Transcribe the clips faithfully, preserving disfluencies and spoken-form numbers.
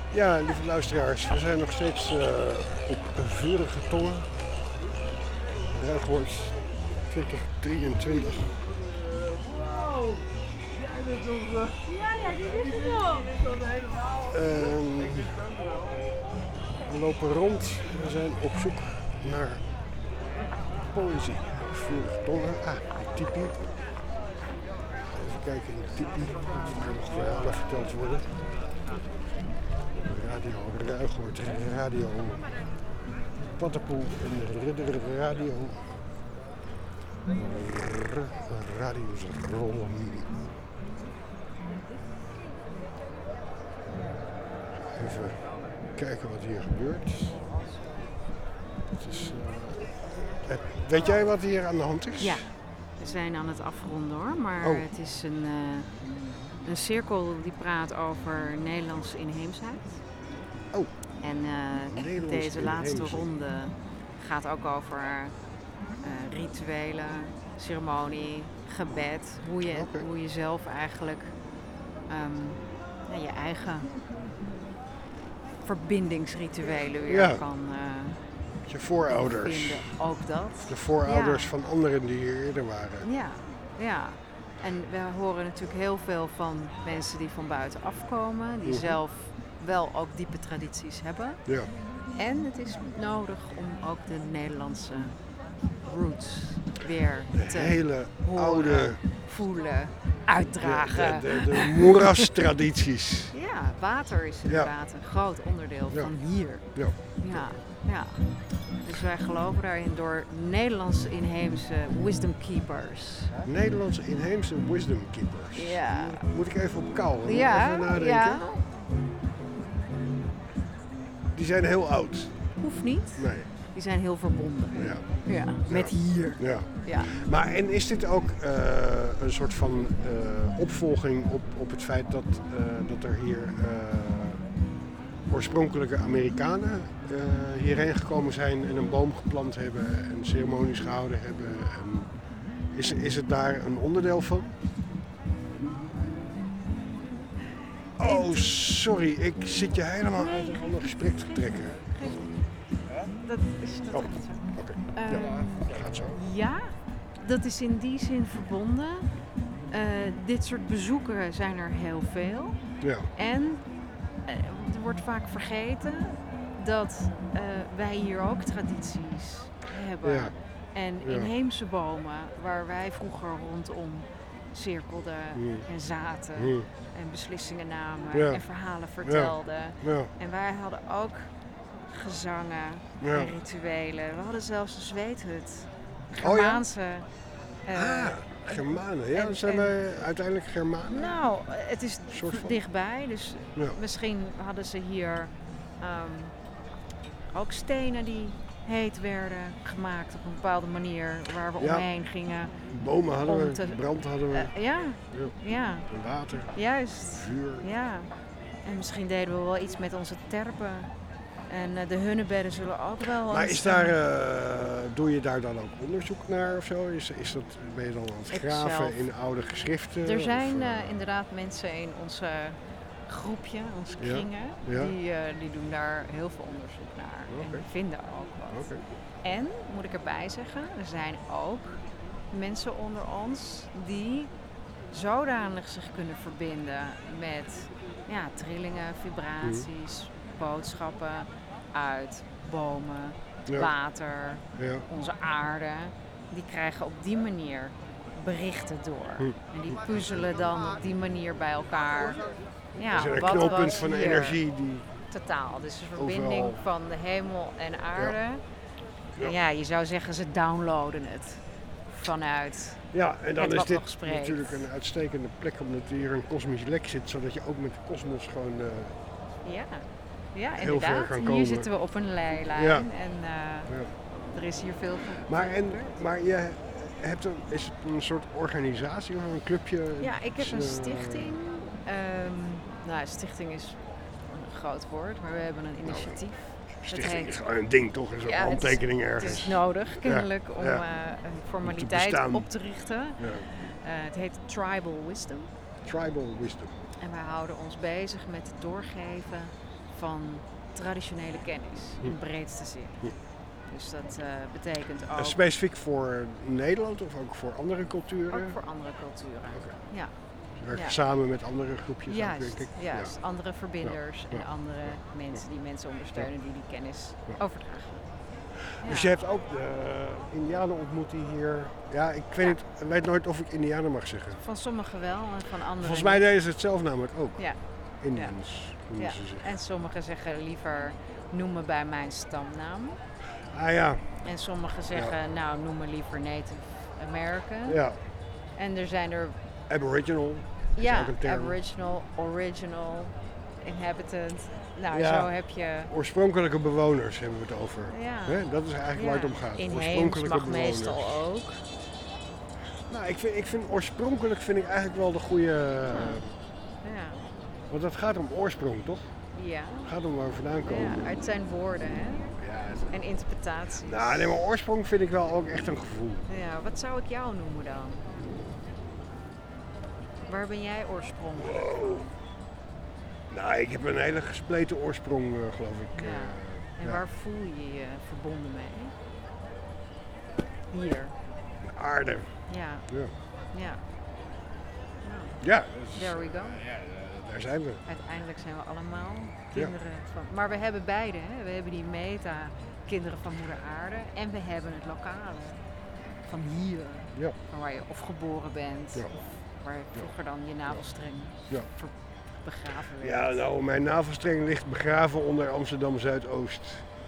Ja, lieve luisteraars, we zijn nog steeds uh, op vurige tongen. Ruigoord twintig drieëntwintig. Wow, jij bent toch... Ja, ja, die is het wel. Uh, we lopen rond, we zijn op zoek naar poëzie. Vurige tongen, ah, een tipi. Even kijken in de tipi, of er nog verhalen verteld worden. Radio Ruigoord, Radio Paddenpoel en Ridder Radio. R- radio's rollen. Even kijken wat hier gebeurt. Het is, uh, weet jij wat hier aan de hand is? Ja, we zijn aan het afronden hoor, maar oh. het is een, uh, een cirkel die praat over Nederlandse inheemsheid. Oh. En uh, deze laatste ronde gaat ook over uh, rituelen, ceremonie, gebed. Hoe je, okay. hoe je zelf eigenlijk um, ja, je eigen verbindingsrituelen weer ja. kan uh, je voorouders. vinden. Ook dat. De voorouders ja. van anderen die hier eerder waren. Ja, ja. En we horen natuurlijk heel veel van mensen die van buiten afkomen, die mm-hmm. zelf wel ook diepe tradities hebben. Ja. En het is nodig om ook de Nederlandse roots weer de te hele horen, oude voelen, uitdragen. De, de, de, de moerastradities. Ja, water is inderdaad ja. een groot onderdeel ja. van hier. Ja. Ja, ja. Dus wij geloven daarin door Nederlandse inheemse wisdom keepers. Nederlandse inheemse wisdom keepers. Ja. Moet ik even op kou? Ja, even nadenken. ja. Die zijn heel oud. Hoeft niet. Nee. Die zijn heel verbonden. Ja. Ja. Met ja. hier. Ja. Ja. Maar en is dit ook uh, een soort van uh, opvolging op, op het feit dat, uh, dat er hier uh, oorspronkelijke Amerikanen uh, hierheen gekomen zijn en een boom geplant hebben en ceremonies gehouden hebben? En is, is het daar een onderdeel van? Oh, sorry, ik zit je helemaal uit een ander gesprek te trekken. Dat is dat oh, oké. Okay. Uh, ja, gaat zo. Ja, dat is in die zin verbonden. Uh, dit soort bezoeken zijn er heel veel. Ja. En uh, er wordt vaak vergeten dat uh, wij hier ook tradities hebben. Ja. En ja. inheemse bomen waar wij vroeger rondom cirkelden mm. en zaten mm. en beslissingen namen ja. en verhalen vertelden. Ja. Ja. En wij hadden ook gezangen ja. en rituelen. We hadden zelfs een zweethut. Germaanse. Oh, ja? uh, ah, Germanen. Ja, en, zijn en, wij uiteindelijk Germanen? Nou, het is dichtbij. Dus ja. misschien hadden ze hier um, ook stenen die heet werden gemaakt op een bepaalde manier waar we ja. omheen gingen. Bomen hadden we, te, brand hadden we. Uh, ja. ja. ja. Water. Juist. Vuur. Ja. En misschien deden we wel iets met onze terpen. En uh, de hunnebedden zullen ook wel... Maar is daar, uh, doe je daar dan ook onderzoek naar of zo? Is, is dat, ben je dan aan het graven zelf. in oude geschriften? Er zijn of, uh... uh, inderdaad mensen in onze groepje, onze kringen, ja? Ja? Die, uh, die doen daar heel veel onderzoek naar. Okay. En vinden ook wat. Okay. En, moet ik erbij zeggen, er zijn ook mensen onder ons die zodanig zich kunnen verbinden met ja, trillingen, vibraties... Mm. boodschappen uit bomen, ja. water, ja. onze aarde. Die krijgen op die manier berichten door. Hm. En die puzzelen dan op die manier bij elkaar. Ja, is er een wat knooppunt was van hier? energie die... Totaal. Dus een verbinding overal. van de hemel en aarde. Ja. Ja. En ja, je zou zeggen ze downloaden het vanuit Ja, en dan het is dit natuurlijk een uitstekende plek omdat hier een kosmisch lek zit. Zodat je ook met de kosmos gewoon... Uh, ja. Ja, heel inderdaad. ver kan hier komen. zitten we op een leilijn ja. en uh, ja. er is hier veel maar, en, maar je hebt een, is het een soort organisatie of een clubje? Ja, ik heb een stichting. Um, nou, stichting is een groot woord, maar we hebben een initiatief. Nou, stichting heet, is gewoon een ding toch? Is een ja, handtekening ergens. Het is nodig kennelijk ja. om ja. Uh, een formaliteit te op te richten. Ja. Uh, het heet Tribal Wisdom. Tribal Wisdom. En wij houden ons bezig met het doorgeven van traditionele kennis in de breedste zin. Hm. Dus dat uh, betekent ook... En specifiek voor Nederland of ook voor andere culturen? Ook voor andere culturen, okay. ja. Werk je ja. samen met andere groepjes? Juist, ook, denk ik. juist. Ja. Andere verbinders ja. en andere ja. mensen die mensen ondersteunen die die kennis ja. overdragen. Ja. Dus je hebt ook de Indianen ontmoet die hier... Ja, ik weet, ja. niet, ik weet nooit of ik Indianen mag zeggen. Van sommigen wel en van anderen Volgens mij deden ze het zelf namelijk ook. Ja. Indians, noemen ja. ze zich. En sommigen zeggen liever noem me bij mijn stamnaam. Ah ja. En sommigen zeggen ja. nou noem me liever Native American. Ja. En er zijn er... Aboriginal. Ja, Aboriginal, Original, Inhabitant. Nou, ja. zo heb je... Oorspronkelijke bewoners hebben we het over. Ja. He, dat is eigenlijk ja. waar het om gaat. Inheems Oorspronkelijke mag bewoners. meestal ook. Nou, ik vind, ik vind oorspronkelijk vind ik eigenlijk wel de goede... Ja. Ja. Want het gaat om oorsprong, toch? Ja. Het gaat om waar we vandaan komen. Ja, het zijn woorden, hè? Ja, het... En interpretaties. Nou, nee, maar oorsprong vind ik wel ook echt een gevoel. Ja, wat zou ik jou noemen dan? Waar ben jij oorspronkelijk? Wow. Nou, ik heb een hele gespleten oorsprong, uh, geloof ik. Ja. Uh, en ja. waar voel je je verbonden mee? Hier. De aarde. Ja. Ja. Ja. Nou, ja dus, there we go. Ja, daar zijn we. Uiteindelijk zijn we allemaal kinderen ja. van... Maar we hebben beide, hè? We hebben die meta, kinderen van moeder aarde. En we hebben het lokale. Van hier. Ja. Van waar je of geboren bent. Ja. Of waar je vroeger dan je navelstreng ja. ver, begraven werd. Ja, nou, mijn navelstreng ligt begraven onder Amsterdam Zuidoost.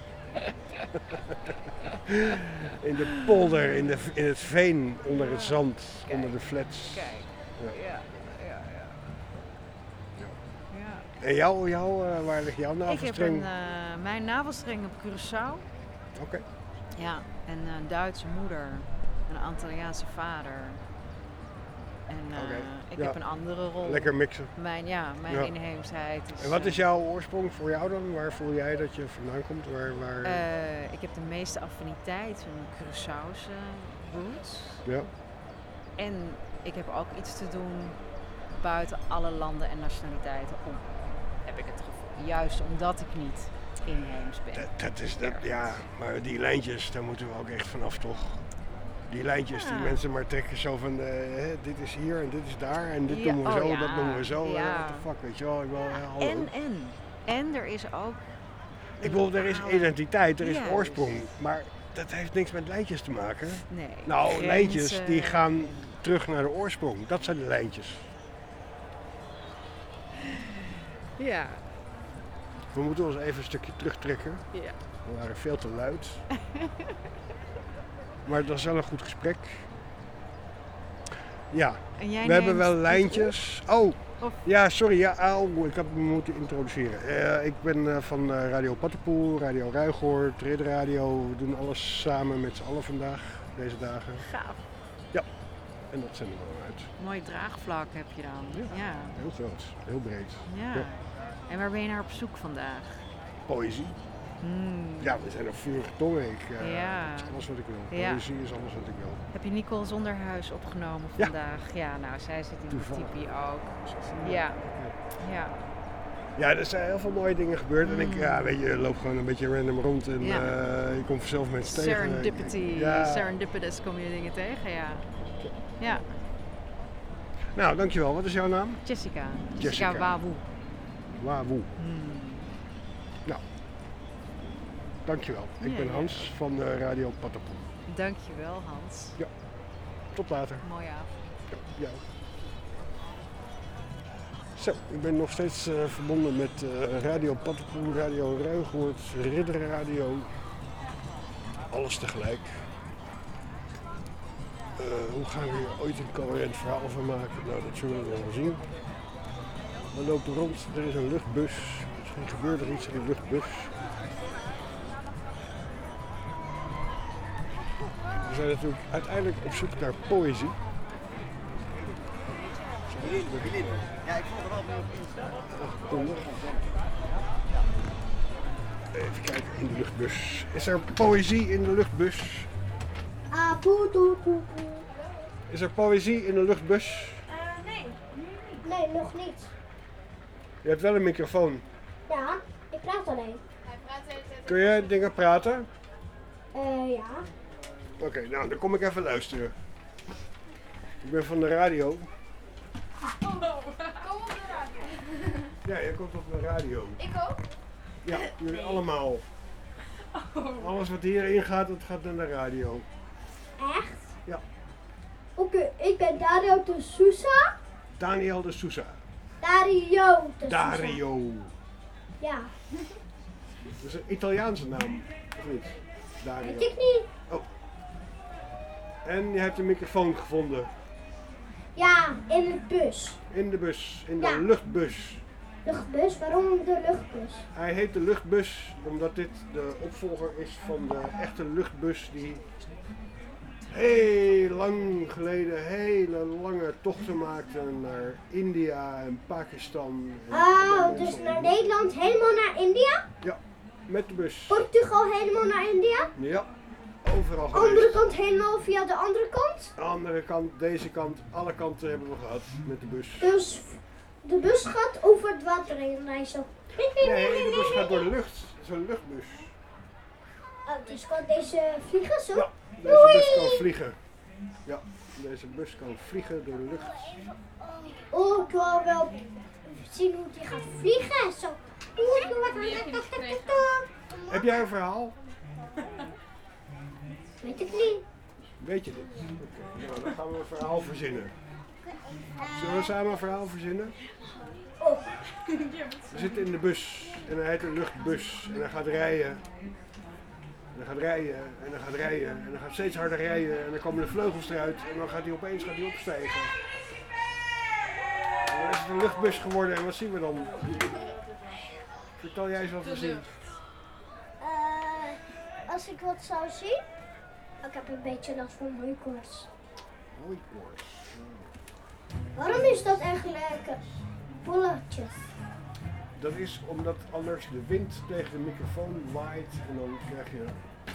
In de polder, in, de, in het veen, onder het zand, Kijk. onder de flats. Kijk, ja, ja, ja, ja. ja. ja. En jou, jou uh, waar ligt jouw navelstreng? Ik heb een, uh, mijn navelstreng op Curaçao. Oké. Okay. Ja, en een Duitse moeder, een Antilliaanse vader. En uh, okay. ik ja. heb een andere rol. Lekker mixen. Mijn, ja, mijn ja. inheemsheid is... En wat is jouw oorsprong voor jou dan? Waar voel jij dat je vandaan komt? Waar, waar... Uh, ik heb de meeste affiniteit, een Curaçaose roots. Ja. En ik heb ook iets te doen buiten alle landen en nationaliteiten om. Heb ik het gevoel. Juist omdat ik niet inheems ben. Dat, dat is dat, ja, maar die lijntjes, daar moeten we ook echt vanaf toch? Die lijntjes, ja. die mensen maar trekken zo van, uh, hè, dit is hier en dit is daar en dit ja, noemen we oh zo, ja. dat noemen we zo. Ja. Uh, what the fuck, weet je wel. Ik wil, ja. uh, en, en, en er is ook... Ik bedoel, er is identiteit, er is Juist. oorsprong, maar dat heeft niks met lijntjes te maken. Nee. Nou, grenzen. lijntjes die gaan terug naar de oorsprong, dat zijn de lijntjes. Ja. We moeten ons even een stukje terugtrekken. Ja. We waren veel te luid. Maar het was wel een goed gesprek. Ja, we hebben wel lijntjes. Oh, of? ja, sorry. Ja, oh, ik had me moeten introduceren. Uh, ik ben uh, van uh, Radio Pattenpoel, Radio Ruigoord, Ridder Radio. We doen alles samen met z'n allen vandaag, deze dagen. Gaaf. Ja, en dat zenden we dan uit. Mooi draagvlak heb je dan. Ja, ja. Heel groot, heel breed. Ja. ja. En waar ben je naar op zoek vandaag? Poëzie. Mm. Ja, we zijn op vurige tongen. Ik, uh, ja. Dat is alles wat ik wil. Ja. Poëzie is alles wat ik wil. Heb je Nicole Zonderhuis opgenomen vandaag? Ja, ja nou, zij zit in Toevallig. de tipi ook. Ja. Ja. Ja, er zijn heel veel mooie dingen gebeurd. Mm. En ik ja, weet je, je loopt gewoon een beetje random rond en ja. uh, je komt vanzelf mensen tegen. Serendipity. Ja. Serendipitous kom je dingen tegen, ja. Ja. Nou, dankjewel. Wat is jouw naam? Jessica. Jessica, Jessica Wawoe. Wawoe. Hmm. Nou, dankjewel. Ik ja, ben ja. Hans van de Radio Pattenpoel. Dankjewel, Hans. Ja, tot later. Mooie avond. Ja, ja. Zo, ik ben nog steeds uh, verbonden met uh, Radio Pattenpoel, Radio Ruigoord, Ridder Radio. Alles tegelijk. Uh, hoe gaan we hier ooit een coherent verhaal van maken? Nou, dat zullen we wel zien. We lopen rond, er is een luchtbus. Misschien gebeurt er iets in de luchtbus. We zijn natuurlijk uiteindelijk op zoek naar poëzie. Ja, ik vond er wel mee op Insta. Even kijken in de luchtbus. Is er poëzie in de luchtbus? Ah, poe, poe, poe, poe. Is er poëzie in de luchtbus? Uh, nee. Nee, nog niet. Je hebt wel een microfoon. Ja, ik praat praat alleen. Kun je dingen praten? Eh, ja. Oké, nou dan kom ik even luisteren. Ik ben van de radio. Kom op de radio. Ja, jij komt op de radio. Ik ook? Ja, jullie allemaal. Alles wat hierin gaat, dat gaat naar de radio. Echt? Ja. Oké, ik ben Dario de Sousa. Daniel de Sousa. Dario de Sousa. Dario. Ja, Dat is een Italiaanse naam, of niet? Dario. weet ik niet. En je hebt een microfoon gevonden Ja, in de bus. in de bus, in de Ja. luchtbus. Luchtbus, waarom de luchtbus? Hij heet de luchtbus omdat dit de opvolger is van de echte luchtbus die heel lang geleden hele lange tochten maakte naar India en Pakistan. En Oh, andere dus mensen naar om- Nederland helemaal naar India? Ja, met de bus. Portugal helemaal naar India? Ja, overal Andere geweest. kant helemaal via de andere kant? De andere kant, deze kant, alle kanten hebben we gehad met de bus. Dus de bus gaat over het water heen reizen. Nee, de bus gaat door de lucht. Het is een luchtbus. Oh, dus kan deze vliegen zo? Ja, deze bus kan vliegen. Ja, deze bus kan vliegen door de lucht. Oh, ik wil wel zien hoe die gaat vliegen. Zo. Heb jij een verhaal? Weet ik niet. Weet je dit? Oké, nou, dan gaan we een verhaal verzinnen. Zullen we samen een verhaal verzinnen? Oh, We zitten in de bus en hij heet een luchtbus en hij gaat rijden. En hij gaat rijden en hij gaat rijden en hij gaat steeds harder rijden en dan komen de vleugels eruit en dan gaat hij opeens gaat hij opstijgen. En dan is het een luchtbus geworden en wat zien we dan? Vertel jij eens wat we zien. eh, als ik wat zou zien. Ik heb een beetje last van hooikoorts. Hooikoorts. Waarom is dat eigenlijk bolletjes? Dat is omdat anders de wind tegen de microfoon waait en dan krijg je...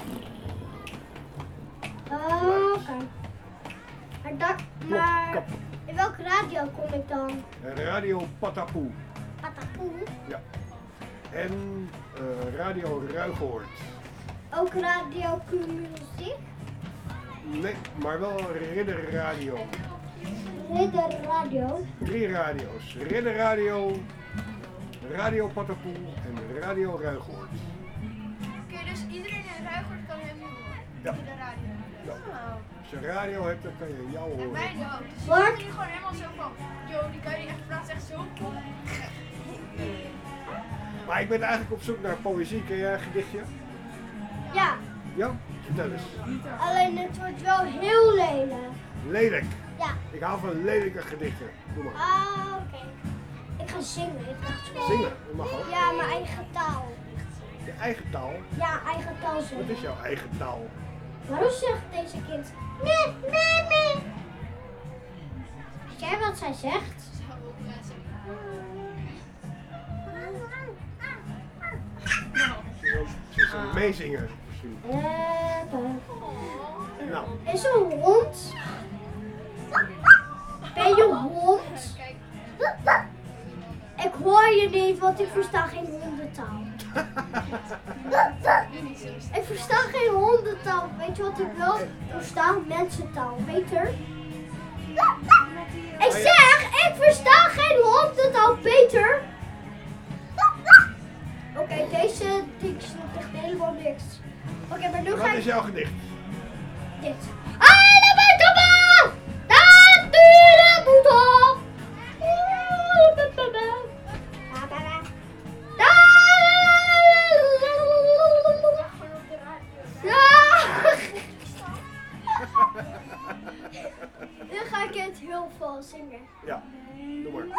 Oh, oké. Maar, dat, maar kap. in welke radio kom ik dan? Radio Patapoe. Patapoe. Ja. En eh, Radio Ruigoord. Ook radio Q-muziek. Nee, maar wel Ridder Radio. Ridder radio. Drie radio's. Ridder Radio, Radio Patapoe en Radio Ruigoord. Oké, dus iedereen in Ruigoord kan hem nu horen. Ja. De radio. Ja. Oh. Als je radio hebt, dan kan je jou En horen. wij ook. Dus Wat? dan kun je gewoon helemaal zo van, yo, die kan je echt praten echt zo cool. Maar ik ben eigenlijk op zoek naar poëzie. Ken jij een gedichtje? Ja, Ja? Vertel eens. alleen het wordt wel heel lelijk. Lelijk. Ja. Ik hou van lelijke gedichten. Doe maar. Ah, oké. Ik ga zingen. Ik ga zingen. Zingen, dat mag ook. Ja, mijn eigen taal. Je eigen taal. Ja, eigen taal Wat zingen. is jouw eigen taal? Waarom zegt deze kind? Nee, nee, nee. Weet jij wat zij zegt? Ze is een- ze is een meezinger misschien. Nou, Is er een hond? Ben je hond? Ik hoor je niet, want ik versta geen hondentaal. Ik versta geen hondentaal. Weet je wat ik wel versta? Mensentaal. Peter? Ik zeg, ik versta geen hondentaal, Peter. Oké, deze ding snapt echt helemaal niks. Oké, maar nu ga wat ik is jouw gedicht? dit. Allemaal! Natuurlijk moet op! Nu ga ik het heel veel zingen. Ja, doe maar.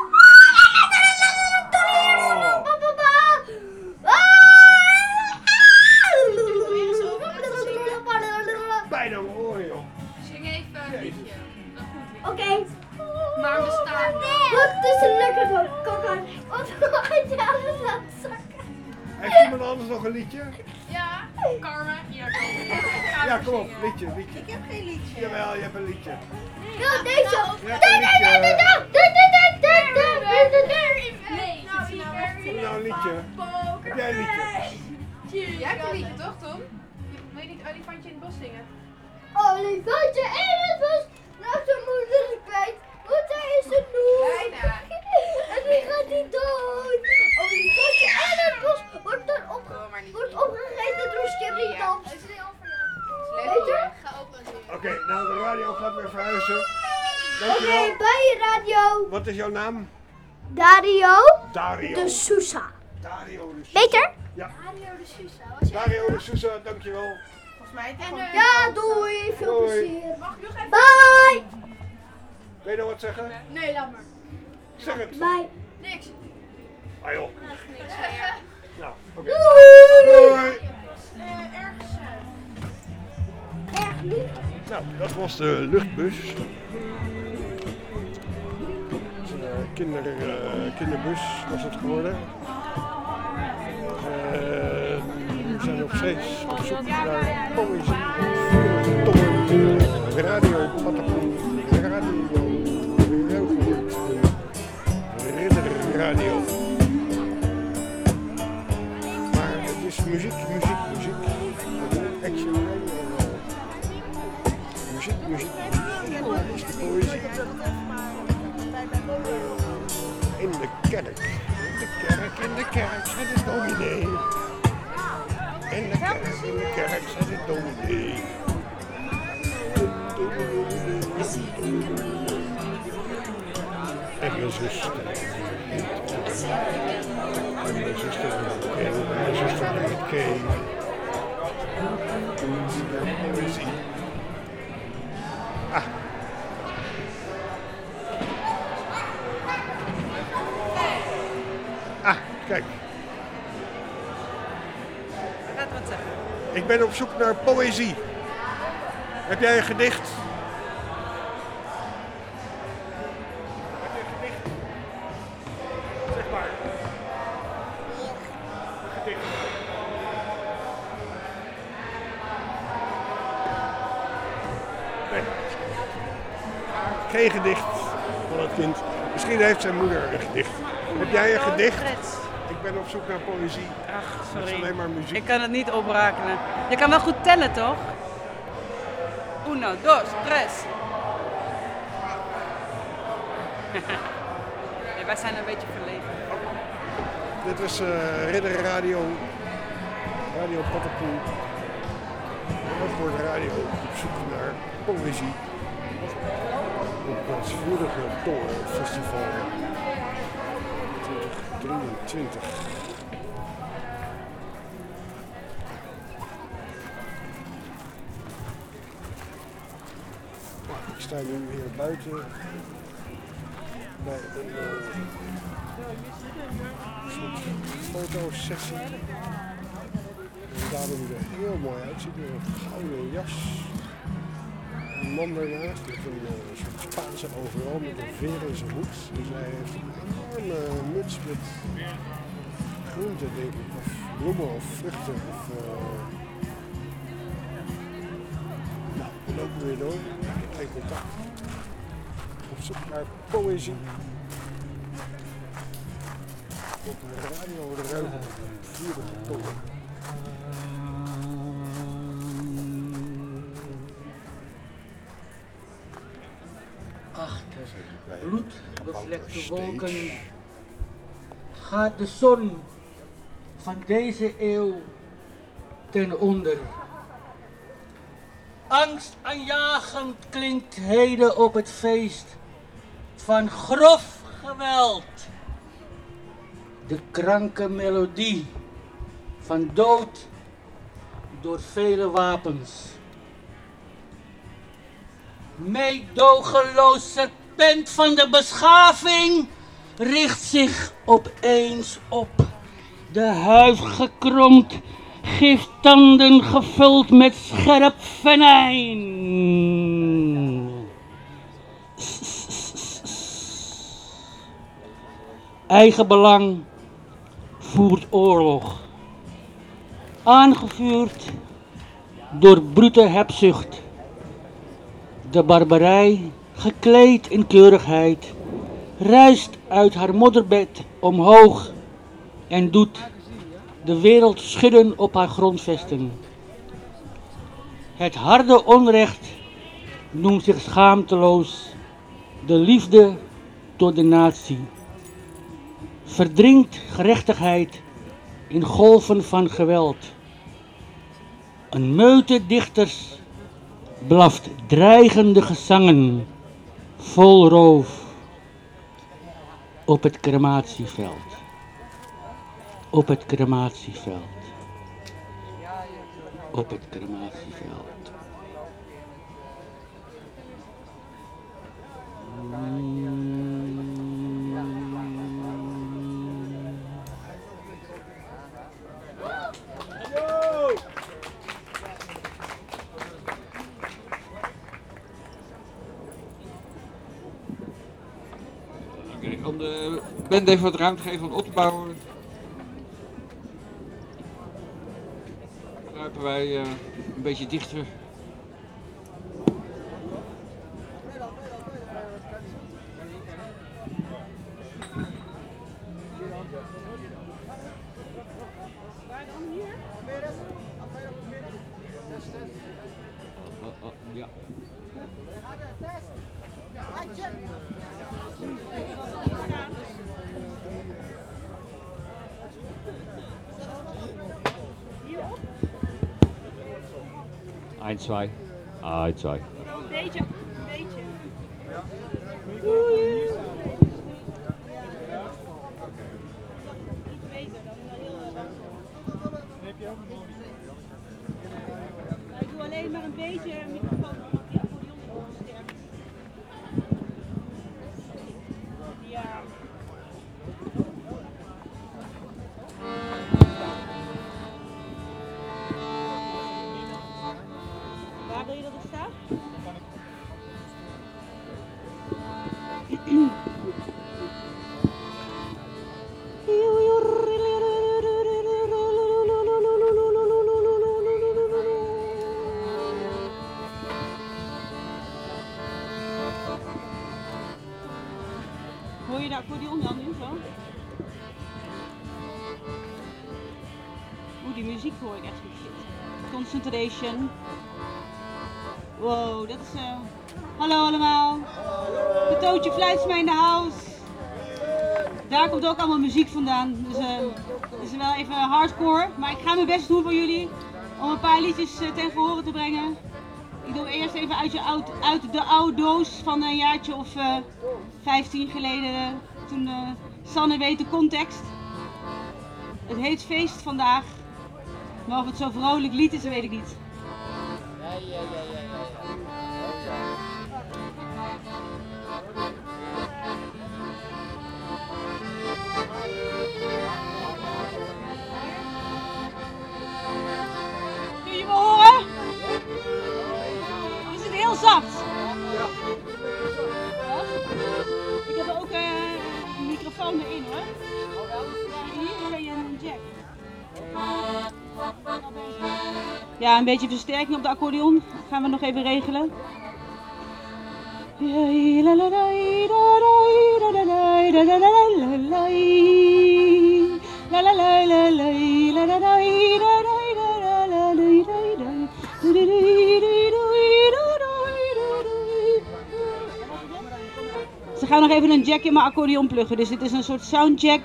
Bijna hoor joh. Zing even een liedje. Een goed liedje. Oké. Maar we staan. Wat is een lekker zo? Kaka. Wat gaat je alles aan het zakken? Heeft iemand anders nog een liedje? Ja, Carmen, hier komen. Ja, kom op, liedje, liedje. Ik heb geen liedje. Jawel, je hebt een liedje. Ja, deze. Je hebt een liedje. Nee, nou, Doe nou een liedje? Heb jij een liedje? Jij hebt een liedje toch, Tom? Wil je niet olifantje in het bos zingen? Olifantje in het bos, naast zijn moeder is kwijt. Moeder is een noer. Bijna. En die gaat niet dood. Olifantje in het bos wordt dan op, Oh, maar niet. wordt opgegeten door Skibbly Tops. Weet je? Oké, okay, nou de radio gaat weer verhuizen. Oké, Dankjewel. okay, bij je radio. Wat is jouw naam? Dario Dario. de Sousa. Dario de Sousa. Beter? Ja. Dario de Sousa. Dario de Sousa, dankjewel. Volgens mij is het En, gewoon... uh, ja, doei. Veel Doei. plezier. Mag ik nog even... Bye. Wil je nog wat zeggen? Nee, laat maar. Zeg het. Bye. Niks. Ah joh. Niks meer. Nou, oké. Doei. Doei. Uh, ergens. Uh, Erg lief. Nou, dat was de luchtbus. Een kinder, uh, kinderbus was het geworden. Uh, we zijn nog steeds op zoek naar poëzie. Tongen, radio, patapoen, radio, Reugelwoord, ridderradio. Maar het is muziek, muziek, muziek. Action radio. Muziek, muziek, muziek. Waar is de poëzie? In de kerk. In de kerk, in de kerk, zei de dominee. In de kerk, in de kerk, zei de dominee. En mijn zuster. En mijn zuster heet Kay. Mijn zuster heet Kay. Poëzie. Ah. Ah, kijk. Gaat wat zeggen. Ik ben op zoek naar poëzie. Heb jij een gedicht? Heb je een gedicht? Zeg maar. Een gedicht. Nee. Geen gedicht van het kind. Misschien heeft zijn moeder een gedicht. Heb jij een gedicht? Ik ben op zoek naar poëzie. Ach, Dat is sorry. alleen maar muziek. Ik kan het niet oprakenen. Je kan wel goed tellen, toch? Uno, dos, tres. Nee, wij zijn een beetje verlegen. Dit was uh, Ridder Radio, Radio Patapoen. Reugelwoord Radio op zoek naar poëzie. Op het vorige Tongenfestival twintig drieëntwintig. Ik sta nu hier buiten bij een uh, soort fotosessie. Een dame die er heel mooi uitziet met een gouden jas. Een man daarnaast heeft een uh, soort Spaanse overal met een veer in zijn hoed. Dus hij heeft een enorme muts met groenten, denk ik, of bloemen of vruchten. Of, uh... Nou, we lopen weer door. Geen contact. Op zoek naar poëzie. Op de radio de ruimte. Vurige tongen. Achter bloedbevlekte wolken gaat de zon van deze eeuw ten onder. Angstaanjagend klinkt heden op het feest van grof geweld. De kranke melodie van dood door vele wapens. Meedogenloos serpent van de beschaving richt zich opeens op. De huid gekromd, giftanden gevuld met scherp venijn. Eigenbelang voert oorlog. Aangevuurd door brute hebzucht. De barbarij, gekleed in keurigheid, rijst uit haar modderbed omhoog en doet de wereld schudden op haar grondvesten. Het harde onrecht noemt zich schaamteloos de liefde tot de natie. Verdrinkt gerechtigheid in golven van geweld. Een meute dichters blaft dreigende gezangen vol roof op het crematieveld. Op het crematieveld. Op het crematieveld. Oké, om de band even wat ruimte te geven om op te bouwen. Kruipen wij uh, een beetje dichter. Oh, oh, ja. Eins, zwei. Eins, zwei. Een beetje, een beetje. Iets beter dan heel langzaam. Ik doe alleen maar een beetje microfoon op die accordeon sterk. Ja. Waar wil je dat ik sta? Hoor je de accordeon dan nu zo? Oeh, die muziek hoor ik echt goed. Concentration. Wow, dat is... Uh... Hallo allemaal. De Tootje Fluitsma in de house. Daar komt ook allemaal muziek vandaan. Dus uh, het is wel even hardcore. Maar ik ga mijn best doen voor jullie. Om een paar liedjes uh, ten gehore te brengen. Ik doe eerst even uit, je oud, uit de oude doos van een jaartje of uh, vijftien geleden. Uh, toen uh, Sanne weet de context. Het heet Feest vandaag. Maar of het zo vrolijk lied is, dat weet ik niet. Ja, ja, ja, ja, ja. Oh, ja. Kun je me horen? Is het heel zacht? Ja. Ik heb ook uh, een microfoon erin hoor. Ja, hier kan je een jack. Ja, een beetje versterking op de accordeon. Gaan we nog even regelen. Ze gaan nog even een jack in mijn accordeon pluggen, dus dit is een soort soundcheck.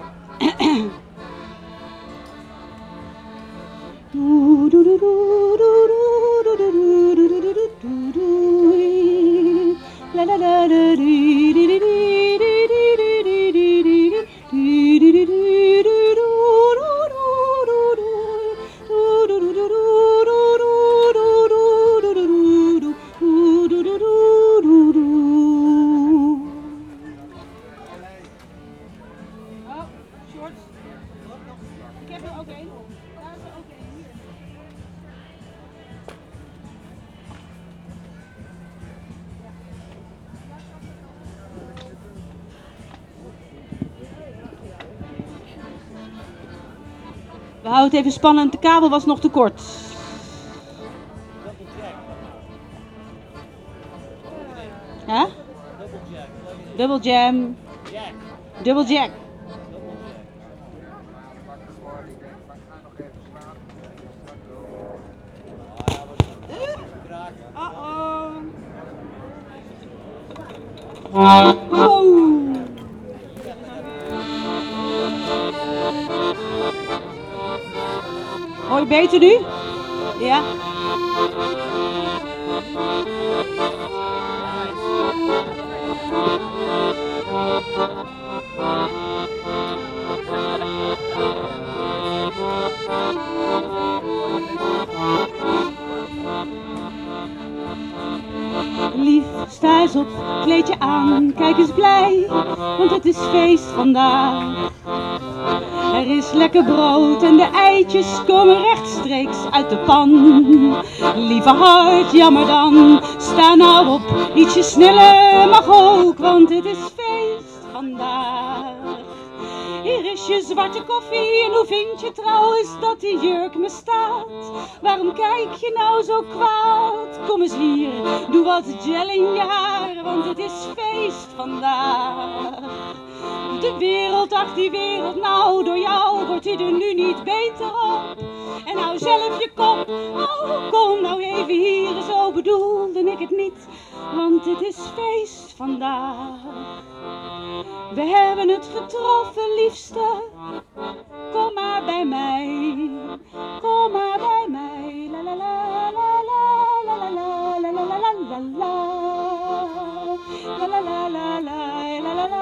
We houden het even spannend, de kabel was nog te kort. Ja? Double jam. Double jack. Hoor je beter nu? Ja? Lief, sta eens op, kleed je aan, kijk eens blij, want het is feest vandaag. Er is lekker brood en de eitjes komen rechtstreeks uit de pan. Lieve hart, jammer dan, sta nou op, ietsje sneller mag ook, want het is feest vandaag. Hier is je zwarte koffie en hoe vind je trouwens dat die jurk me staat? Waarom kijk je nou zo kwaad? Kom eens hier, doe wat gel in je haar, want het is feest vandaag. De wereld, ach die wereld, nou door jou wordt die er nu niet beter op. En nou zelf je kop, oh kom nou even hier, zo bedoelde ik het niet, want het is feest vandaag. We hebben het getroffen, liefste, kom maar bij mij, kom maar bij mij, la la la la la la la la la la la la la la la la la la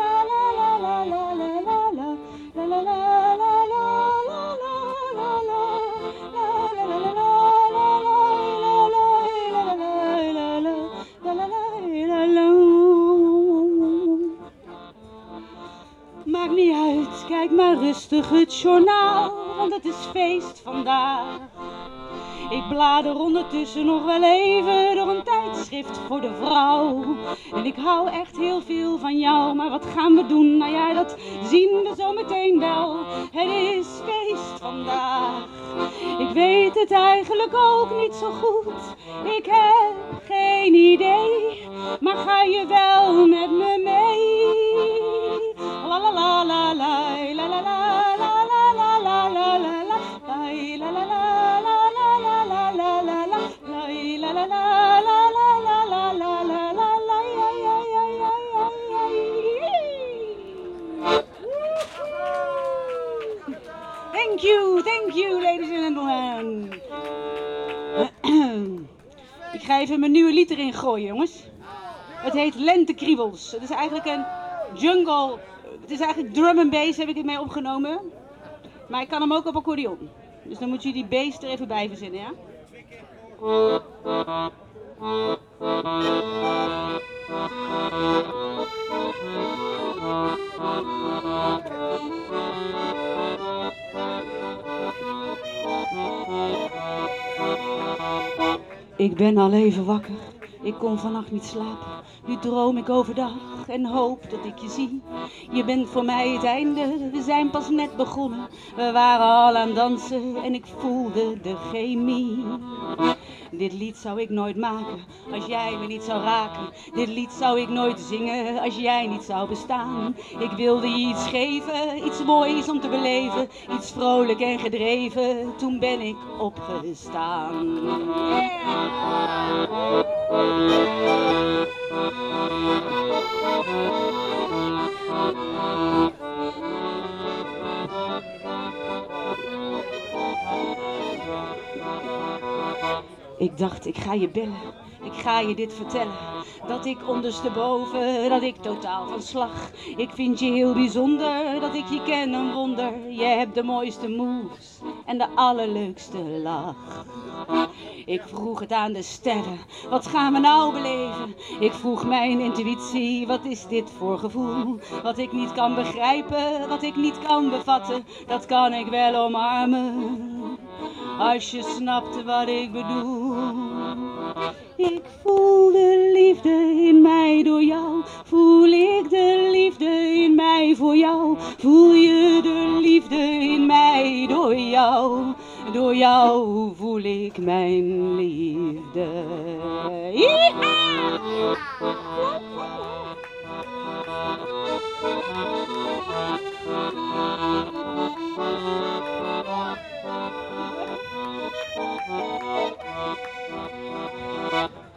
Maakt niet uit, kijk maar rustig het journaal, want het is feest vandaag. Ik blader ondertussen nog wel even door een tijdschrift voor de vrouw. En ik hou echt heel veel van jou, maar wat gaan we doen? Nou ja, dat zien we zo meteen wel. Het is feest vandaag. Ik weet het eigenlijk ook niet zo goed. Ik heb geen idee, maar ga je wel met me mee? La la la la la la la la la la la la la la la la la la. Thank you, thank you, ladies and gentlemen. Ik ga even mijn nieuwe lied erin gooien, jongens. Het heet Lentekriebels. Het is eigenlijk een jungle. Het is eigenlijk drum and bass, heb ik het mee opgenomen. Maar ik kan hem ook op accordeon. Dus dan moet je die bass er even bij verzinnen, ja? Ik ben al even wakker, ik kon vannacht niet slapen. Nu droom ik overdag en hoop dat ik je zie. Je bent voor mij het einde, we zijn pas net begonnen. We waren al aan dansen en ik voelde de chemie. Dit lied zou ik nooit maken als jij me niet zou raken. Dit lied zou ik nooit zingen als jij niet zou bestaan. Ik wilde je iets geven, iets moois om te beleven. Iets vrolijk en gedreven, toen ben ik opgestaan. Yeah! Ik dacht, ik ga je bellen, ik ga je dit vertellen. Dat ik ondersteboven, dat ik totaal van slag. Ik vind je heel bijzonder, dat ik je ken een wonder. Je hebt de mooiste moves en de allerleukste lach. Ik vroeg het aan de sterren, wat gaan we nou beleven? Ik vroeg mijn intuïtie, wat is dit voor gevoel? Wat ik niet kan begrijpen, wat ik niet kan bevatten, dat kan ik wel omarmen. Als je snapt wat ik bedoel. Ik voel de liefde in mij door jou. Voel ik de liefde in mij voor jou. Voel je de liefde in mij door jou. Door jou voel ik mijn liefde. Ja!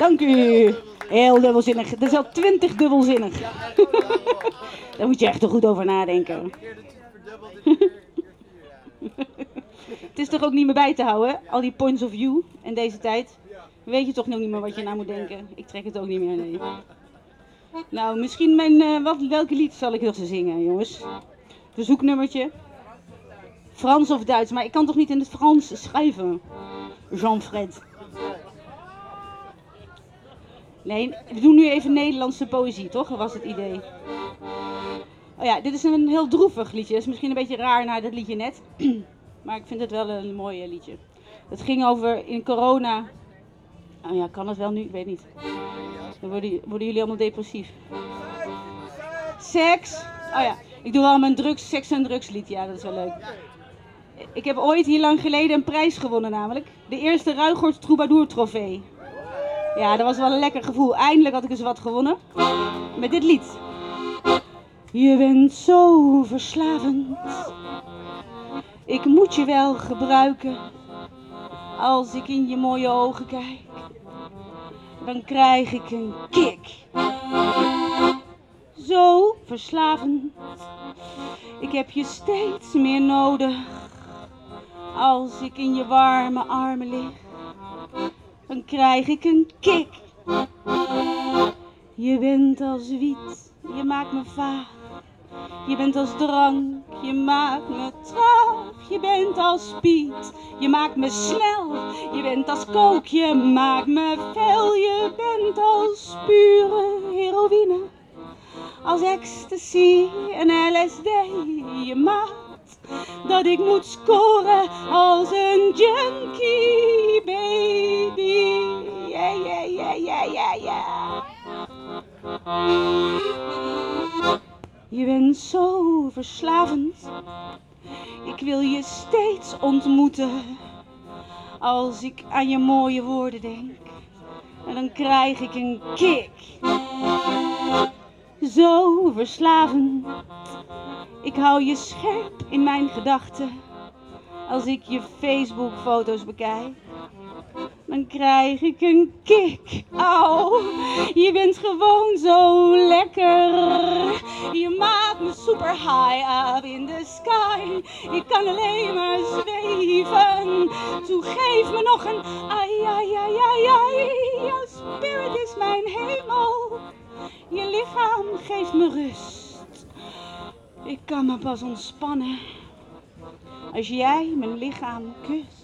Dank u. Heel dubbelzinnig. Dat is al twintig dubbelzinnig. Daar moet je echt er goed over nadenken. Het is toch ook niet meer bij te houden, al die points of view in deze tijd. Weet je toch nog niet meer wat je nou moet denken? Ik trek het ook niet meer, nee. Nou, misschien mijn, uh, wat, welke lied zal ik nog zo zingen, jongens? Verzoeknummertje. Frans of Duits, maar ik kan toch niet in het Frans schrijven? Jean-Fred. Nee, we doen nu even Nederlandse poëzie, toch? Dat was het idee. Oh ja, dit is een heel droevig liedje. Dat is misschien een beetje raar na dat liedje net. Maar ik vind het wel een mooi liedje. Het ging over in corona... Oh ja, kan het wel nu? Ik weet niet. Dan worden, worden jullie allemaal depressief. Seks. Oh ja, ik doe wel mijn drugs, seks en drugslied. Ja, dat is wel leuk. Ik heb ooit hier lang geleden een prijs gewonnen namelijk. De eerste Ruigoord Troubadour trofee. Ja, dat was wel een lekker gevoel. Eindelijk had ik eens wat gewonnen. Met dit lied. Je bent zo verslavend. Ik moet je wel gebruiken. Als ik in je mooie ogen kijk, dan krijg ik een kick. Zo verslavend. Ik heb je steeds meer nodig. Als ik in je warme armen lig, dan krijg ik een kick. Je bent als wiet, je maakt me vaag. Je bent als drank, je maakt me traag. Je bent als speed, je maakt me snel. Je bent als coke, je maakt me fel. Je bent als pure heroïne, als ecstasy en L S D. Je maakt dat ik moet scoren als een junkie, baby. Yeah, yeah, yeah, yeah, yeah, yeah. Je bent zo verslavend. Ik wil je steeds ontmoeten. Als ik aan je mooie woorden denk, en dan krijg ik een kick. Zo verslavend. Ik hou je scherp in mijn gedachten. Als ik je Facebook foto's bekijk, dan krijg ik een kick. Au, je bent gewoon zo lekker. Je maakt me super high up in the sky. Ik kan alleen maar zweven. Toe geef me nog een ai, ai, ai, ai, ai. Jouw spirit is mijn hemel. Je lichaam geeft me rust. Ik kan me pas ontspannen als jij mijn lichaam kust.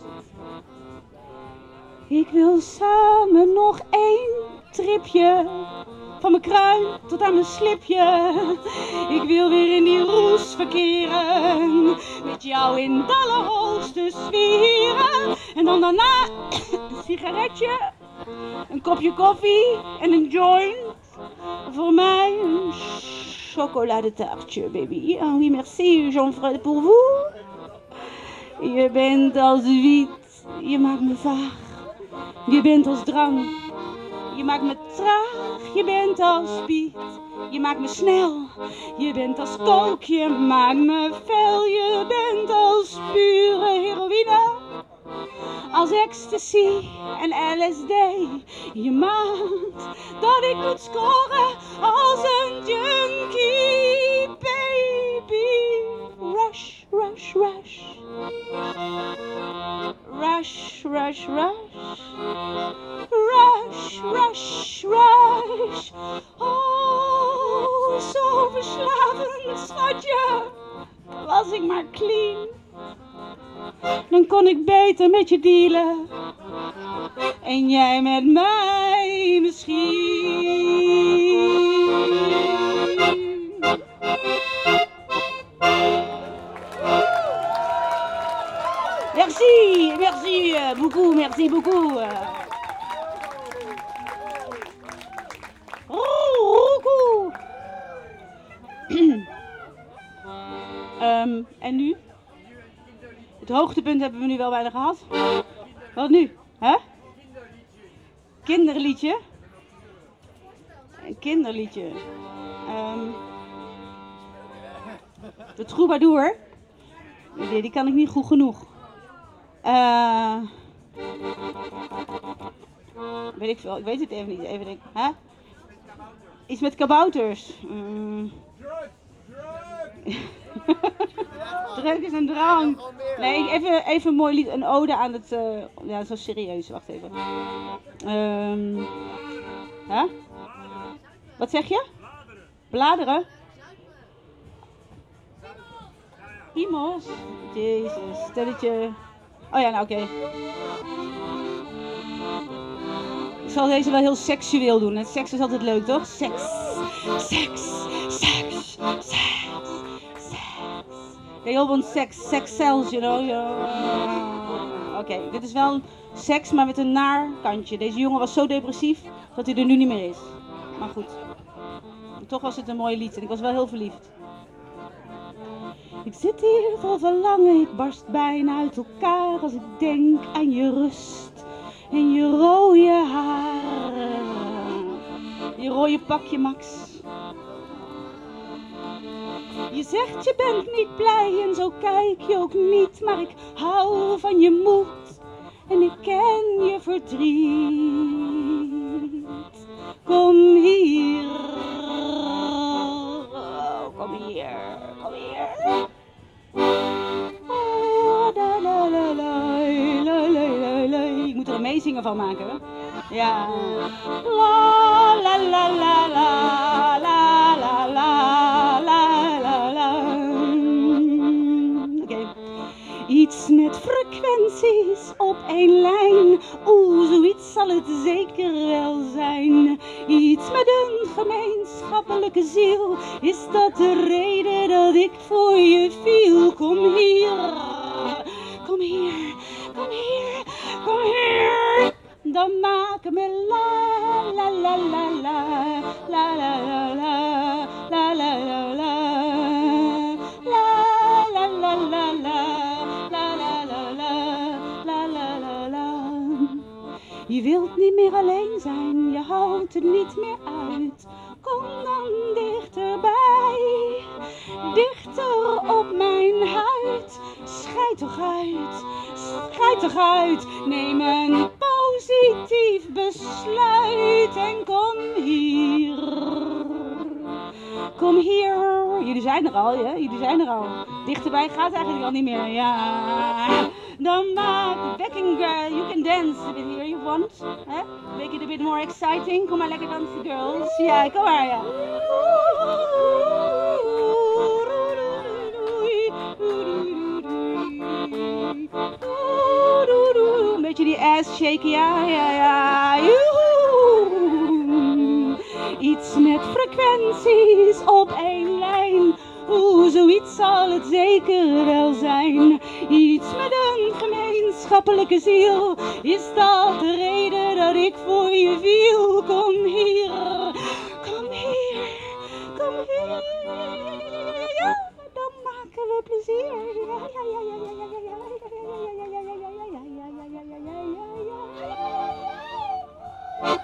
Ik wil samen nog één tripje, van mijn kruin tot aan mijn slipje. Ik wil weer in die roes verkeren, met jou in het allerhoogste sferen. En dan daarna een sigaretje, een kopje koffie en een joint. Voor mij een chocoladetaartje, baby. Ah oui, merci Jean-Fred pour vous. Je bent als wiet, je maakt me vaag. Je bent als drank, je maakt me traag. Je bent als speed, je maakt me snel. Je bent als coke, je maakt me fel. Je bent als pure heroïne, als ecstasy en L S D. Je maakt dat ik moet scoren als een junkie, baby. Rush, rush, rush. Rush, rush, rush. Rush, rush, rush. Oh, zo verslavend, schatje. Was ik maar clean, dan kon ik beter met je dealen. En jij met mij misschien. Merci, merci beaucoup, merci beaucoup. um, en nu? Het hoogtepunt hebben we nu wel bijna gehad. Wat nu? Hè? Kinderliedje? Een kinderliedje. Um, de Troubadour. Die, die kan ik niet goed genoeg. Uh, Weet ik veel, ik weet het even niet. Even denken. Hè? Iets met kabouters. Mm. Druk is een drank. Nee, even, even een mooi lied. Een ode aan het... Uh, ja, zo serieus. Wacht even. Um, hè? Wat zeg je? Bladeren? Immos. Jezus, stelletje. Oh ja, nou oké. Okay. Ik zal deze wel heel seksueel doen. Het seks is altijd leuk, toch? Seks, seks, seks, seks, seks. They all want sex, sex sells, you know. Oké, okay, dit is wel seks, maar met een naar kantje. Deze jongen was zo depressief dat hij er nu niet meer is. Maar goed. Toch was het een mooi lied en ik was wel heel verliefd. Ik zit hier vol verlangen, ik barst bijna uit elkaar als ik denk aan je rust en je rode haar. Je rode pakje, Max. Je zegt je bent niet blij en zo kijk je ook niet, maar ik hou van je moed en ik ken je verdriet. Kom hier. Kom hier, kom hier. Oh, da, la, la, la, la, la, la, la. Ik moet er een meezingen van maken. Ja. La la la la la la la la la la la. Oké. Okay. Iets met frequenties op één lijn. Oeh, zoiets zal het zeker wel zijn. Iets met een gemeenschappelijke ziel. Is dat de reden dat ik voor je viel? Kom hier, kom hier, kom hier, kom hier. Dan maken we la la la la la la la la la la la la la la la la la la. Je wilt niet meer alleen zijn, je houdt het niet meer uit. Kom dan dichterbij, dichter op mijn huid. Schijt toch uit, schijt toch uit. Neem een positief besluit en kom hier. Kom hier. Jullie zijn er al, hè? Jullie zijn er al. Dichterbij gaat eigenlijk al niet meer, ja. Dan maak backing girl, you can dance a bit here, you want? Huh? Make it a bit more exciting. Kom maar lekker dansen, girls. Ja, kom maar, ja. Een beetje die ass shaken, ja, ja, ja. Iets met frequenties op één lijn. Oeh, zoiets zal het zeker wel zijn. Iets met een gemeenschappelijke ziel. Is dat de reden dat ik voor je viel? Kom hier, kom hier, kom hier. Ja, dan maken we plezier. Ja, ja, ja, ja, ja, ja, ja, ja, ja, ja, ja, ja, ja, ja, ja, ja.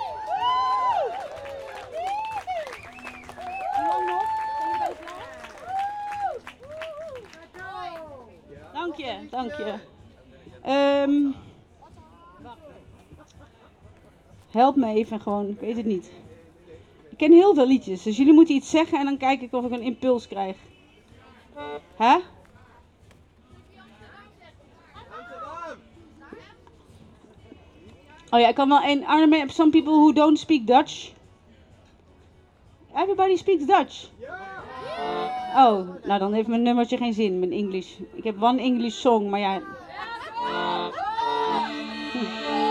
Dank je, dank je. Um, help me even gewoon, ik weet het niet. Ik ken heel veel liedjes, dus jullie moeten iets zeggen en dan kijk ik of ik een impuls krijg. Hè? Huh? Oh ja, ik kan wel een... Are there some people who don't speak Dutch? Everybody speaks Dutch? Oh, nou dan heeft mijn nummertje geen zin, mijn English. Ik heb one English song, maar ja... Hm.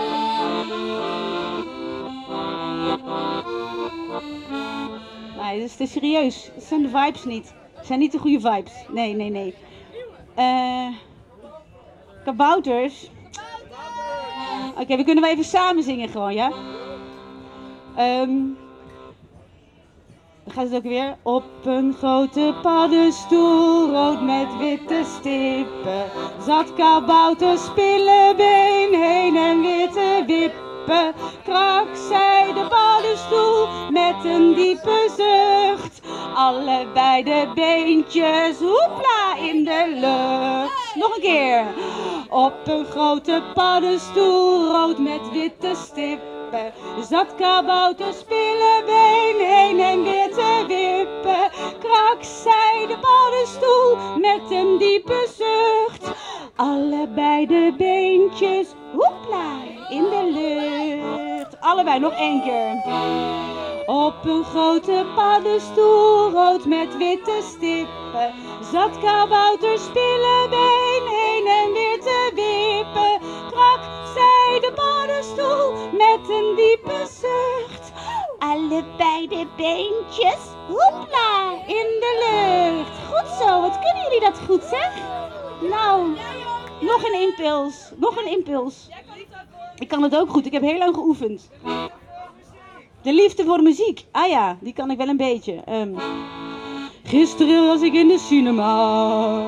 Nee, dat is te serieus. Het zijn de vibes niet. Het zijn niet de goede vibes. Nee, nee, nee. Uh, kabouters. Oké, okay, we kunnen wel even samen zingen gewoon, ja? Um, dan gaat het ook weer. Op een grote paddenstoel, rood met witte stippen, zat kabouter Spillebeen heen en witte wippen. Krak zij de paddenstoel met een diepe zucht. Allebei de beentjes, hoepla, in de lucht. Nog een keer. Op een grote paddenstoel, rood met witte stippen, zat kabouter spillebeen heen en weer te wippen. Krak zei de paddenstoel met een diepe zucht. Allebei de beentjes, hoepla, in de lucht. Allebei, nog één keer. Op een grote paddenstoel, rood met witte stippen, zat kabouter spillebeen heen en weer te wippen. Krak, zei de paddenstoel met een diepe zucht. Allebei de beentjes, hoepla, in de lucht. Goed zo, wat kunnen jullie dat goed, zeg? Nou, nog een impuls, nog een impuls. Ik kan het ook goed, ik heb heel lang geoefend. De liefde voor muziek. Ah ja, die kan ik wel een beetje. Um, gisteren was ik in de cinema.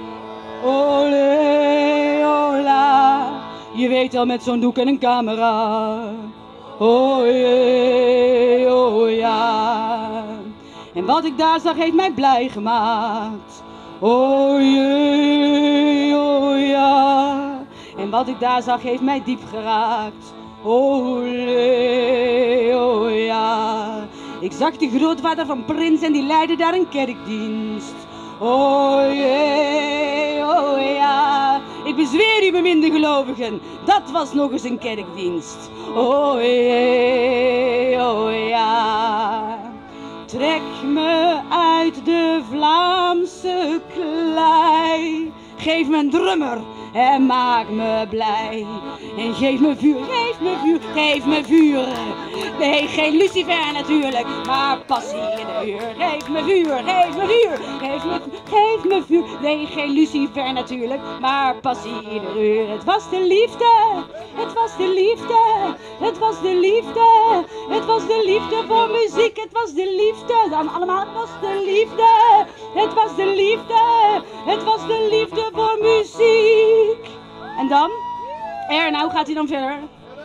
Olé, ola. Je weet al, met zo'n doek en een camera. Oh jee, oh ja. En wat ik daar zag heeft mij blij gemaakt. Oh jee, oh ja. En wat ik daar zag heeft mij diep geraakt. Oh nee, oh ja. Ik zag de grootvader van Prins en die leidde daar een kerkdienst. Oh jee, oh ja. Ik bezweer u, beminde gelovigen, dat was nog eens een kerkdienst. Oh jee, oh ja. Trek me uit de Vlaamse klei. Geef me een drummer en maak me blij. En geef me vuur, geef me vuur, geef me vuur. Nee, geen lucifer natuurlijk, maar passie in de uur. Geef me vuur, geef me vuur, geef me, geef me vuur. Nee, geen lucifer natuurlijk, maar passie in de uur. Het was de liefde, het was de liefde, het was de liefde. Het was de liefde voor muziek, het was de liefde. Dan allemaal, het was de liefde, het was de liefde, het was de liefde voor muziek. En dan? Er, nou gaat hij dan verder.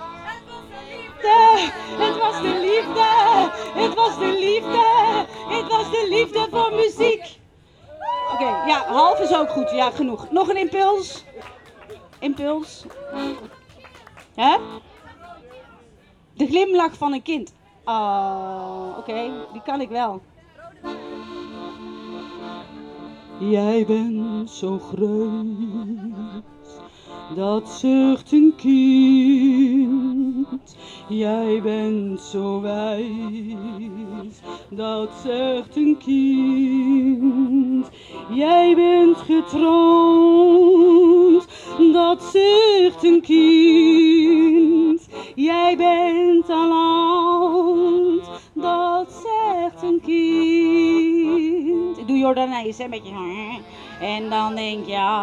Het was de liefde, het was de liefde, het was de liefde voor muziek. Oké, okay, ja, half is ook goed, ja, genoeg. Nog een impuls. Impuls. Hè? De glimlach van een kind. Oh, oké, okay, die kan ik wel. Jij bent zo groot, dat zucht een kind. Jij bent zo wijs, dat zegt een kind. Jij bent getrouwd, dat zegt een kind. Jij bent al oud, dat zegt een kind. Ik doe Jordanees, hè, met je. En dan denk je, ach,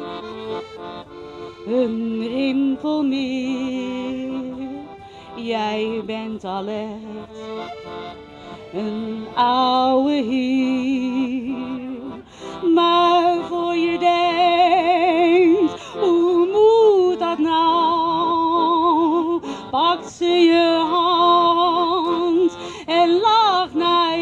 een rimpel meer. Jij bent al echt een oude heer. Maar voor je denkt, hoe moet dat nou? Pakt ze je hand en lacht naar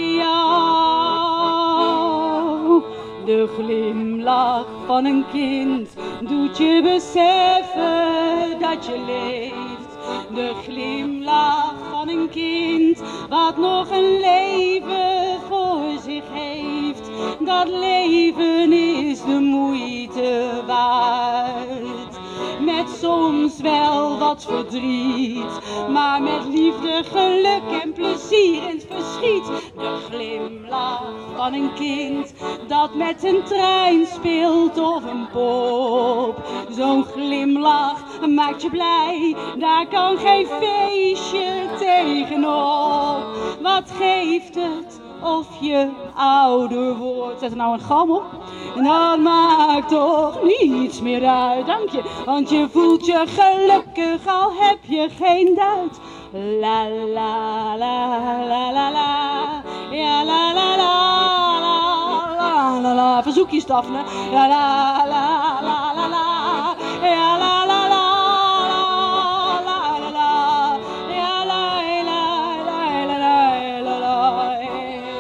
jou. De glimlach van een kind doet je beseffen dat je leeft. De glimlach van een kind wat nog een leven voor zich heeft. Dat leven is de moeite waard. Met soms wel wat verdriet, maar met liefde, geluk en plezier in het verschiet. De glimlach van een kind dat met een trein speelt of een pop. Zo'n glimlach maakt je blij, daar kan geen feestje tegenop. Wat geeft het of je ouder wordt? Zet er nou een gram op. En dat maakt toch niets meer uit, dank je. Want je voelt je gelukkig al heb je geen duit. La la la la la la. Ja la la la la la la. Verzoekjes, Daphne. La la la la la la. Ja la la la.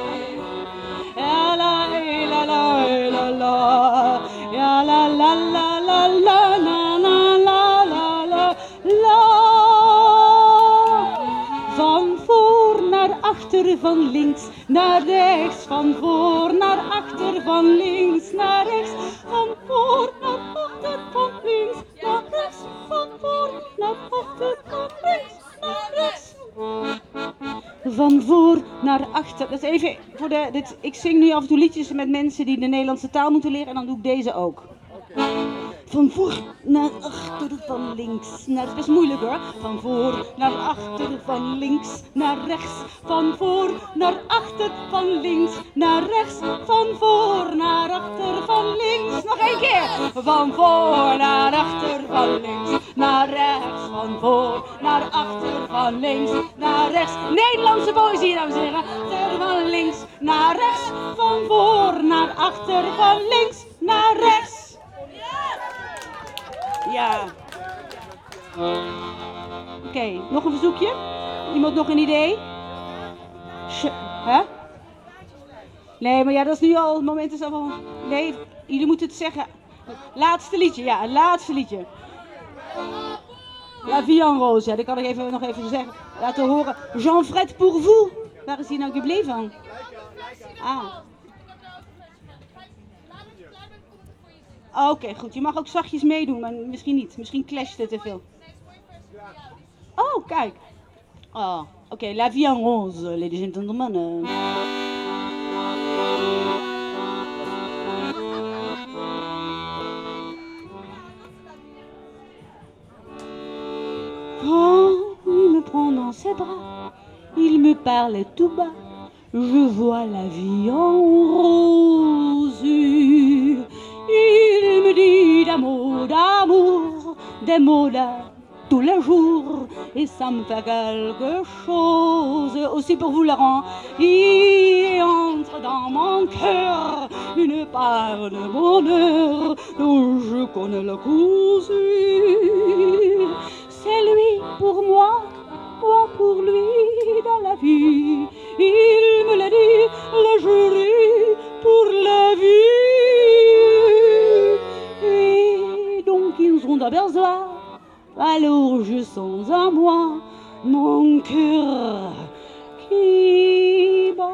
La la la van links naar rechts, van voor naar achter, van links naar rechts, van voor naar achter, van links naar rechts, van voor naar achter, van links naar rechts. Van voor naar achter. Dat is even voor de. Dit, ik zing nu af en toe liedjes met mensen die de Nederlandse taal moeten leren en dan doe ik deze ook. Van voor naar achter, van links naar... Dat is moeilijk hoor. Van voor naar achter, van links naar rechts. Van voor naar achter, van links naar rechts. Van voor naar achter, van links. Nog één keer. Van voor naar achter, van links naar rechts. Van voor naar achter, van links naar rechts. Nederlandse poëzie, dames en heren. Van links naar rechts. Van voor naar achter, van links naar rechts. Ja. Oké, okay, nog een verzoekje? Iemand nog een idee? Sh hè? Nee, maar ja, dat is nu al, het moment is al van... Nee, jullie moeten het zeggen. Laatste liedje, ja, het laatste liedje. La vie en rose, ja, dat kan ik even, nog even zeggen. Laten horen. Jean-Fred pour vous. Waar is hij nou gebleven? Ah. Oké, okay, goed. Je mag ook zachtjes meedoen, maar misschien niet. Misschien clasht het te veel. Oh, kijk. Oh, oké. Okay. La vie en rose, ladies and gentlemen. Quand il me prend dans ses bras, il me parle tout bas. Je vois la vie en rose. Il me dit des mots d'amour, des mots de tous les jours, et ça me fait quelque chose. Aussi pour vous, Laurent, il entre dans mon cœur une part de bonheur dont je connais la cause. C'est lui pour moi, moi pour lui dans la vie. Il me l'a dit, le jury pour la vie. Et donc ils ont aperçoit, alors je sens en moi mon cœur qui bat.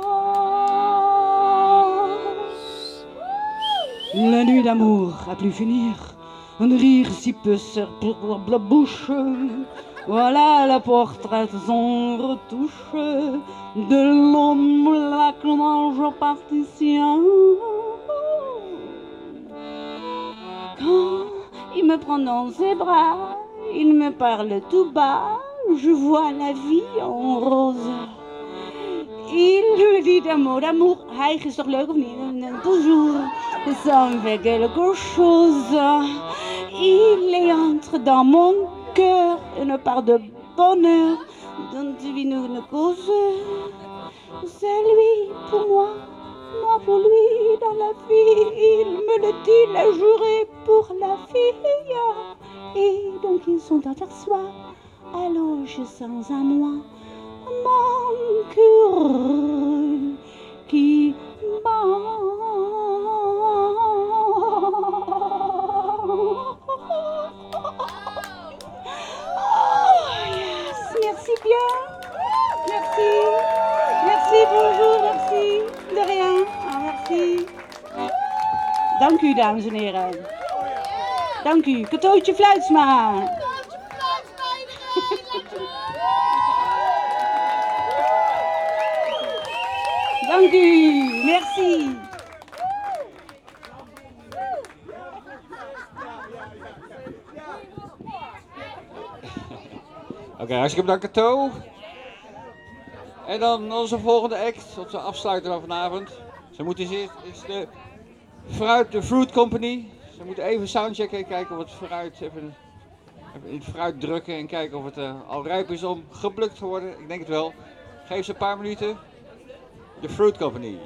La nuit d'amour a pu finir, un rire si peu serre pour la bouche. Voilà le portrait sans retouche de l'homme là que je partition. Quand il me prend dans ses bras, il me parle tout bas, je vois la vie en rose. Il me dit des mots d'amour, hij is toch leuk of niet? Toujours, ça me fait quelque chose. Il est entre dans mon cœur une part de bonheur dont il nous ne cause. C'est lui pour moi, moi pour lui dans la vie. Il me le dit, le juré pour la fille. Et donc ils sont à faire soi. Alors je sens à moi mon cœur qui bat. Merci bien. Merci. Merci, bonjour, merci. De rien. Ah, merci. Dank u, dames en heren. Dank u. Katootje Fluitsma. Dank u. Merci. Oké, okay, hartstikke bedankt, Kato. En dan onze volgende act, onze afsluiter van vanavond. Ze moeten zitten, is de fruit, de Fruit Company. Ze moeten even soundchecken en kijken of het fruit, even, even in het fruit drukken en kijken of het uh, al rijp is om geplukt te worden. Ik denk het wel. Geef ze een paar minuten. De Fruit Company.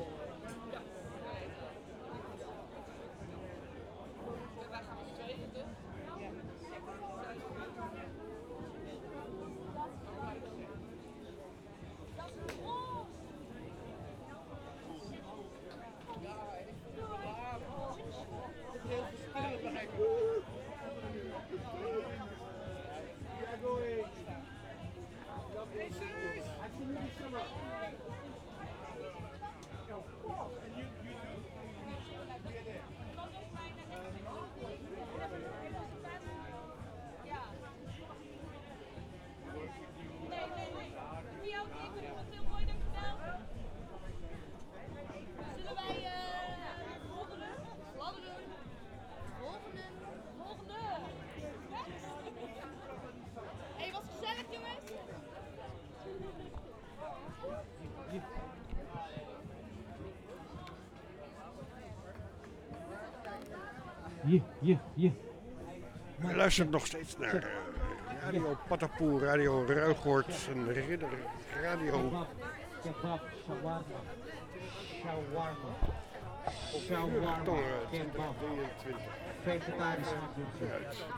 Je, je, je. Je luistert nog steeds naar uh, Radio Patapoe, Radio Ruigoort en Ridder Radio. Kebab, shawarma. Shawarma. Shawarma. Kebab. Vegetarische.